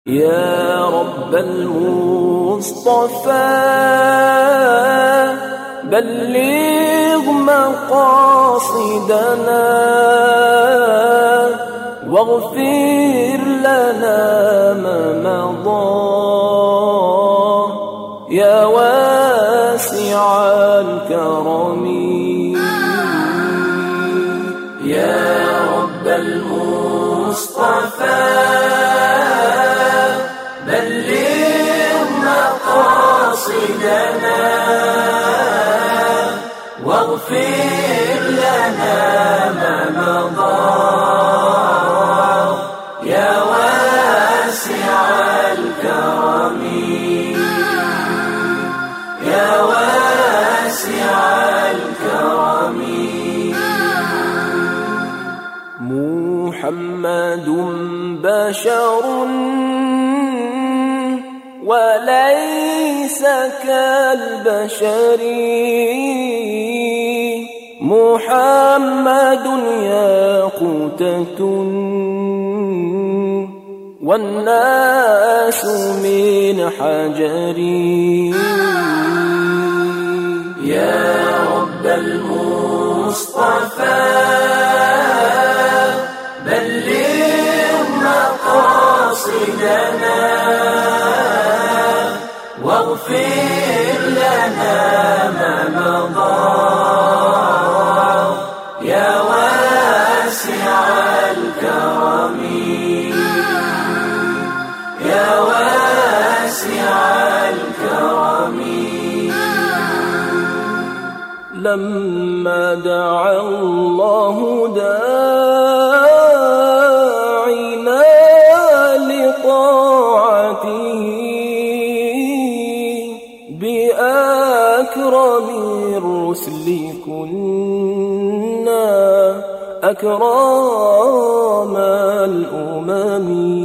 يا رب المصطفى بلغ مقاصدنا واغفر لنا ما مضى يا واسع الكرم. يا رب المصطفى بلغ مقاصدنا واغفر لنا ما مضى يا واسع الكرم. يا واسع الكرم. محمد بشر وليس كالبشر. محمد ياقوتة والناس من حجر. يا رب المصطفى بلغ مقاصدنا واغفر لنا ما مضى يا واسع الكرم. يا واسع الكرم. لما دعا الله داعنا لطاعته بأكرم الرسل كنا أكرم الأمم.